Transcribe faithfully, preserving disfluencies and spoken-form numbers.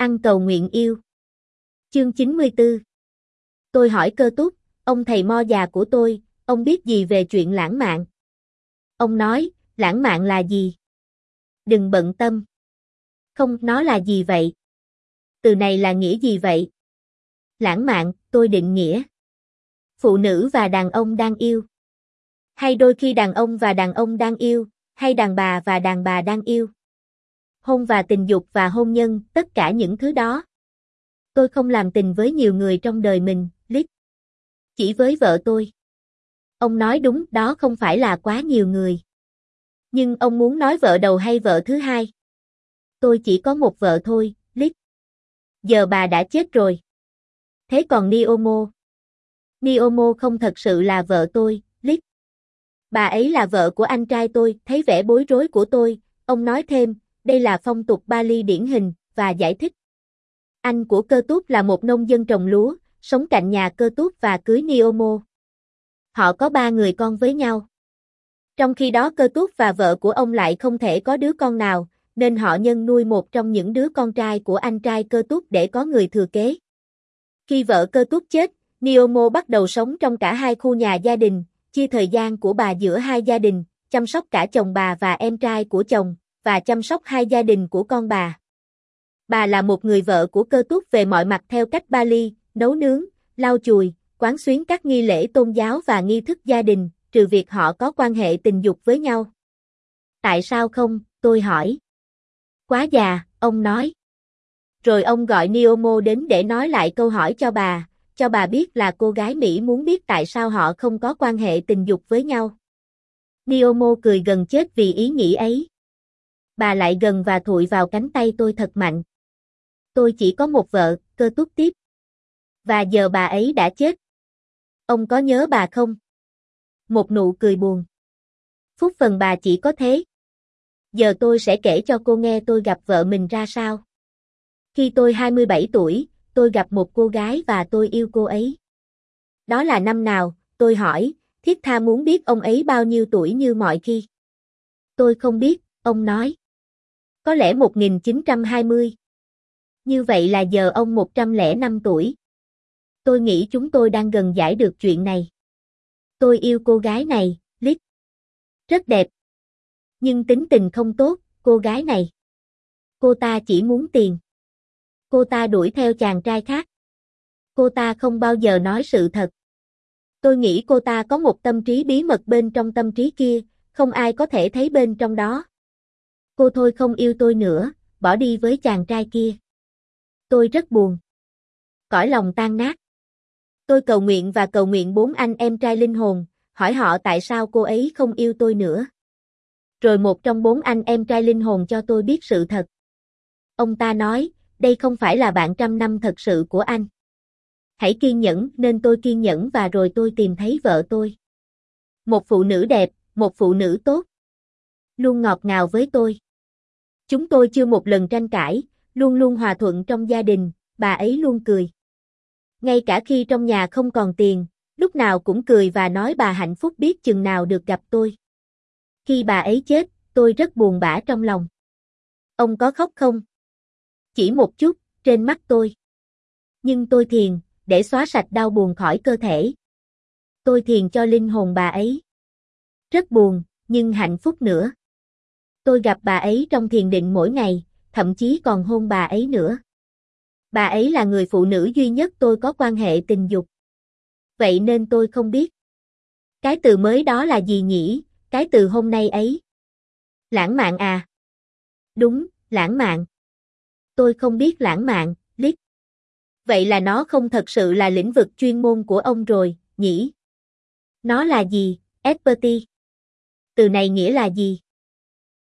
Ăn cầu nguyện yêu. Chương chín mươi tư. Tôi hỏi Cơ Túc, ông thầy mo già của tôi, ông biết gì về chuyện lãng mạn? Ông nói, lãng mạn là gì? Đừng bận tâm. Không, nó là gì vậy? Từ này là nghĩa gì vậy? Lãng mạn, tôi định nghĩa. Phụ nữ và đàn ông đang yêu. Hay đôi khi đàn ông và đàn ông đang yêu, hay đàn bà và đàn bà đang yêu. Hôn và tình dục và hôn nhân, tất cả những thứ đó. Tôi không làm tình với nhiều người trong đời mình, Liz. Chỉ với vợ tôi. Ông nói đúng, đó không phải là quá nhiều người. Nhưng ông muốn nói vợ đầu hay vợ thứ hai? Tôi chỉ có một vợ thôi, Liz. Giờ bà đã chết rồi. Thế còn Niomo? Niomo không thật sự là vợ tôi, Liz. Bà ấy là vợ của anh trai tôi. Thấy vẻ bối rối của tôi, ông nói thêm, đây là phong tục Bali điển hình, và giải thích. Anh của Cơ Túc là một nông dân trồng lúa, sống cạnh nhà Cơ Túc và cưới Niomo. Họ có ba người con với nhau. Trong khi đó Cơ Túc và vợ của ông lại không thể có đứa con nào, nên họ nhân nuôi một trong những đứa con trai của anh trai Cơ Túc để có người thừa kế. Khi vợ Cơ Túc chết, Niomo bắt đầu sống trong cả hai khu nhà gia đình, chia thời gian của bà giữa hai gia đình, chăm sóc cả chồng bà và em trai của chồng, và chăm sóc hai gia đình của con bà. Bà là một người vợ của Cơ Túc về mọi mặt theo cách Bali, nấu nướng, lau chùi, quán xuyến các nghi lễ tôn giáo và nghi thức gia đình, trừ việc họ có quan hệ tình dục với nhau. Tại sao không, tôi hỏi. Quá già, ông nói. Rồi ông gọi Niomo đến để nói lại câu hỏi cho bà, cho bà biết là cô gái Mỹ muốn biết tại sao họ không có quan hệ tình dục với nhau. Niomo cười gần chết vì ý nghĩ ấy. Bà lại gần và thụi vào cánh tay tôi thật mạnh. Tôi chỉ có một vợ, Cơ Túc tiếp. Và giờ bà ấy đã chết. Ông có nhớ bà không? Một nụ cười buồn. Phúc phần bà chỉ có thế. Giờ tôi sẽ kể cho cô nghe tôi gặp vợ mình ra sao. Khi tôi hai mươi bảy tuổi, tôi gặp một cô gái và tôi yêu cô ấy. Đó là năm nào, tôi hỏi, thiết tha muốn biết ông ấy bao nhiêu tuổi như mọi khi. Tôi không biết, ông nói. Có lẽ một nghìn chín trăm hai mươi. Như vậy là giờ ông một trăm lẻ năm tuổi. Tôi nghĩ chúng tôi đang gần giải được chuyện này. Tôi yêu cô gái này, Liz. Rất đẹp. Nhưng tính tình không tốt, cô gái này. Cô ta chỉ muốn tiền. Cô ta đuổi theo chàng trai khác. Cô ta không bao giờ nói sự thật. Tôi nghĩ cô ta có một tâm trí bí mật bên trong tâm trí kia, không ai có thể thấy bên trong đó. Cô thôi không yêu tôi nữa, bỏ đi với chàng trai kia. Tôi rất buồn. Cõi lòng tan nát. Tôi cầu nguyện và cầu nguyện bốn anh em trai linh hồn, hỏi họ tại sao cô ấy không yêu tôi nữa. Rồi một trong bốn anh em trai linh hồn cho tôi biết sự thật. Ông ta nói, đây không phải là bạn trăm năm thật sự của anh. Hãy kiên nhẫn, nên tôi kiên nhẫn và rồi tôi tìm thấy vợ tôi. Một phụ nữ đẹp, một phụ nữ tốt. Luôn ngọt ngào với tôi. Chúng tôi chưa một lần tranh cãi, luôn luôn hòa thuận trong gia đình, bà ấy luôn cười. Ngay cả khi trong nhà không còn tiền, lúc nào cũng cười và nói bà hạnh phúc biết chừng nào được gặp tôi. Khi bà ấy chết, tôi rất buồn bã trong lòng. Ông có khóc không? Chỉ một chút, trên mắt tôi. Nhưng tôi thiền, để xóa sạch đau buồn khỏi cơ thể. Tôi thiền cho linh hồn bà ấy. Rất buồn, nhưng hạnh phúc nữa. Tôi gặp bà ấy trong thiền định mỗi ngày, thậm chí còn hôn bà ấy nữa. Bà ấy là người phụ nữ duy nhất tôi có quan hệ tình dục. Vậy nên tôi không biết. Cái từ mới đó là gì nhỉ, cái từ hôm nay ấy? Lãng mạn à? Đúng, lãng mạn. Tôi không biết lãng mạn, Liz. Vậy là nó không thật sự là lĩnh vực chuyên môn của ông rồi, nhỉ? Nó là gì, expertise? Từ này nghĩa là gì?